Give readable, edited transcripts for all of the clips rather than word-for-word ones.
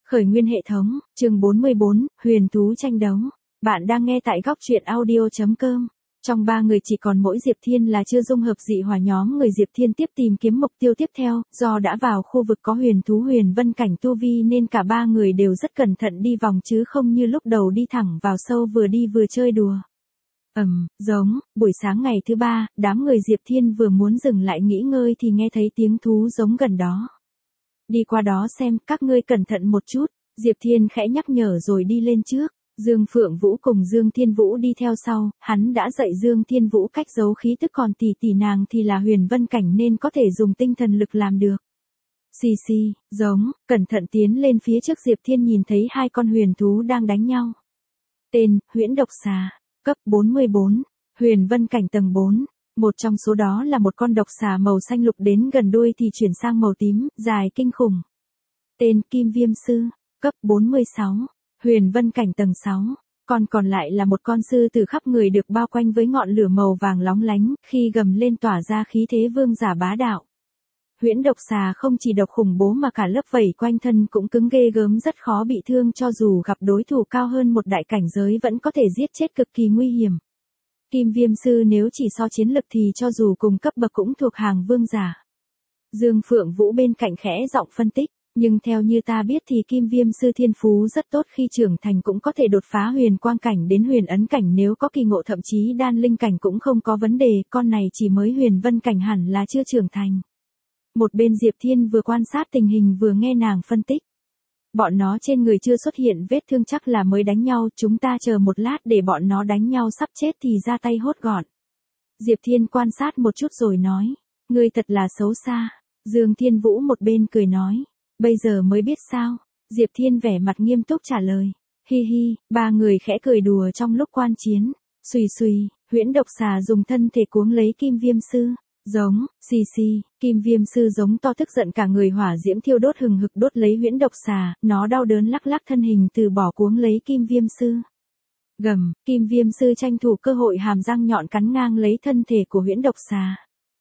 Khởi nguyên hệ thống, chương 44, huyền thú tranh đấu. Bạn đang nghe tại góc truyện audio.com. Trong ba người chỉ còn mỗi Diệp Thiên là chưa dung hợp dị hỏa nhóm người Diệp Thiên tiếp tìm kiếm mục tiêu tiếp theo, do đã vào khu vực có huyền thú huyền vân cảnh tu vi nên cả ba người đều rất cẩn thận đi vòng chứ không như lúc đầu đi thẳng vào sâu vừa đi vừa chơi đùa. Buổi sáng ngày thứ ba, đám người Diệp Thiên vừa muốn dừng lại nghỉ ngơi thì nghe thấy tiếng thú giống gần đó. Đi qua đó xem, các ngươi cẩn thận một chút, Diệp Thiên khẽ nhắc nhở rồi đi lên trước. Dương Phượng Vũ cùng Dương Thiên Vũ đi theo sau, hắn đã dạy Dương Thiên Vũ cách giấu khí tức, còn tỷ nàng thì là huyền vân cảnh nên có thể dùng tinh thần lực làm được. Cẩn thận tiến lên phía trước. Diệp Thiên nhìn thấy hai con huyền thú đang đánh nhau. Tên, Huyễn Độc Xà, cấp 44, huyền vân cảnh tầng 4. Một trong số đó là một con độc xà màu xanh lục, đến gần đuôi thì chuyển sang màu tím, dài kinh khủng. Tên, Kim Viêm Sư, cấp 46, huyền vân cảnh tầng 6. Còn lại là một con sư tử khắp người được bao quanh với ngọn lửa màu vàng lóng lánh, khi gầm lên tỏa ra khí thế vương giả bá đạo. Huyễn Độc Xà không chỉ độc khủng bố mà cả lớp vảy quanh thân cũng cứng ghê gớm, rất khó bị thương, cho dù gặp đối thủ cao hơn một đại cảnh giới vẫn có thể giết chết, cực kỳ nguy hiểm. Kim Viêm Sư nếu chỉ so chiến lực thì cho dù cùng cấp bậc cũng thuộc hàng vương giả. Dương Phượng Vũ bên cạnh khẽ giọng phân tích, nhưng theo như ta biết thì Kim Viêm Sư thiên phú rất tốt, khi trưởng thành cũng có thể đột phá huyền quang cảnh đến huyền ấn cảnh, nếu có kỳ ngộ thậm chí đan linh cảnh cũng không có vấn đề, con này chỉ mới huyền vân cảnh hẳn là chưa trưởng thành. Một bên Diệp Thiên vừa quan sát tình hình vừa nghe nàng phân tích. Bọn nó trên người chưa xuất hiện vết thương, chắc là mới đánh nhau, chúng ta chờ một lát để bọn nó đánh nhau sắp chết thì ra tay hốt gọn. Diệp Thiên quan sát một chút rồi nói, ngươi thật là xấu xa. Dương Thiên Vũ một bên cười nói, bây giờ mới biết sao? Diệp Thiên vẻ mặt nghiêm túc trả lời, hi hi. Ba người khẽ cười đùa trong lúc quan chiến. Suy, Huyễn Độc Xà dùng thân thể cuống lấy Kim Viêm Sư. Kim Viêm Sư giống to, tức giận cả người hỏa diễm thiêu đốt hừng hực đốt lấy Huyễn Độc Xà, nó đau đớn lắc lắc thân hình từ bỏ cuống lấy Kim Viêm Sư. Kim Viêm Sư tranh thủ cơ hội, hàm răng nhọn cắn ngang lấy thân thể của Huyễn Độc Xà.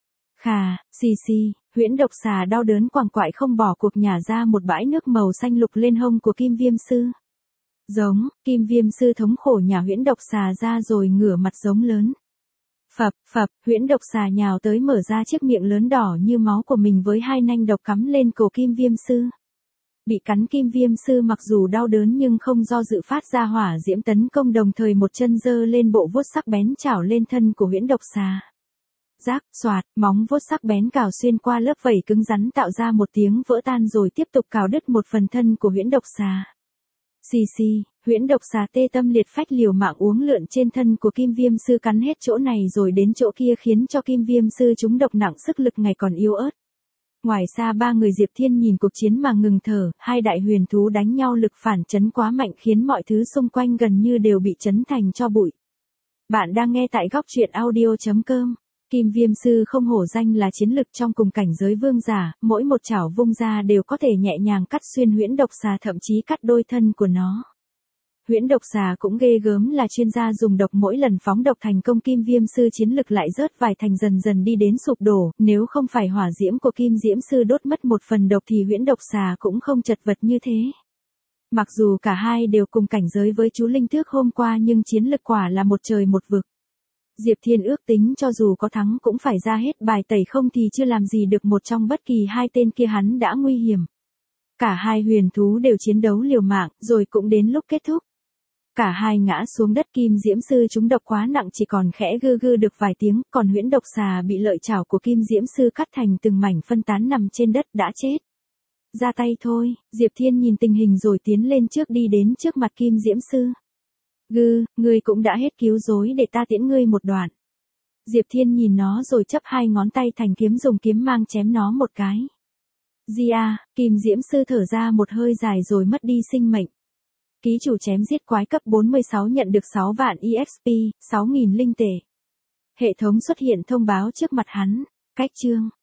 Huyễn Độc Xà đau đớn quằn quại không bỏ cuộc, nhả ra một bãi nước màu xanh lục lên hông của Kim Viêm Sư. Kim Viêm Sư thống khổ nhả Huyễn Độc Xà ra rồi ngửa mặt giống lớn. Phập, Huyễn Độc Xà nhào tới mở ra chiếc miệng lớn đỏ như máu của mình với hai nanh độc cắm lên cổ Kim Viêm Sư. Bị cắn, Kim Viêm Sư mặc dù đau đớn nhưng không do dự phát ra hỏa diễm tấn công, đồng thời một chân giơ lên bộ vuốt sắc bén chảo lên thân của Huyễn Độc Xà. Rác, xoạt, móng vuốt sắc bén cào xuyên qua lớp vảy cứng rắn tạo ra một tiếng vỡ tan rồi tiếp tục cào đứt một phần thân của Huyễn Độc Xà. Huyễn Độc Xà tê tâm liệt phách liều mạng uống lượn trên thân của Kim Viêm Sư, cắn hết chỗ này rồi đến chỗ kia khiến cho Kim Viêm Sư trúng độc nặng, sức lực ngày còn yếu ớt. Ngoài xa ba người Diệp Thiên nhìn cuộc chiến mà ngừng thở, hai đại huyền thú đánh nhau lực phản chấn quá mạnh khiến mọi thứ xung quanh gần như đều bị chấn thành tro bụi. Bạn đang nghe tại góc truyện audio.com. Kim Viêm Sư không hổ danh là chiến lực trong cùng cảnh giới vương giả, mỗi một chảo vung ra đều có thể nhẹ nhàng cắt xuyên Huyễn Độc Xà, thậm chí cắt đôi thân của nó. Huyễn Độc Xà cũng ghê gớm, là chuyên gia dùng độc, mỗi lần phóng độc thành công Kim Viêm Sư chiến lực lại rớt vài thành, dần dần đi đến sụp đổ, nếu không phải hỏa diễm của Kim Diễm Sư đốt mất một phần độc thì Huyễn Độc Xà cũng không chật vật như thế. Mặc dù cả hai đều cùng cảnh giới với chú Linh Tước hôm qua nhưng chiến lực quả là một trời một vực. Diệp Thiên ước tính cho dù có thắng cũng phải ra hết bài tẩy, không thì chưa làm gì được một trong bất kỳ hai tên kia, hắn đã nguy hiểm. Cả hai huyền thú đều chiến đấu liều mạng, rồi cũng đến lúc kết thúc. Cả hai ngã xuống đất, Kim Diễm Sư trúng độc quá nặng chỉ còn khẽ gư được vài tiếng, còn Huyễn Độc Xà bị lợi chảo của Kim Diễm Sư cắt thành từng mảnh phân tán nằm trên đất đã chết. Ra tay thôi, Diệp Thiên nhìn tình hình rồi tiến lên trước, đi đến trước mặt Kim Diễm Sư. Ngươi cũng đã hết cứu rối, để ta tiễn ngươi một đoạn. Diệp Thiên nhìn nó rồi chấp hai ngón tay thành kiếm, dùng kiếm mang chém nó một cái. Kim Diễm Sư thở ra một hơi dài rồi mất đi sinh mệnh. Ký chủ chém giết quái cấp 46 nhận được 6 vạn EXP, 6.000 linh tệ. Hệ thống xuất hiện thông báo trước mặt hắn. Cách chương.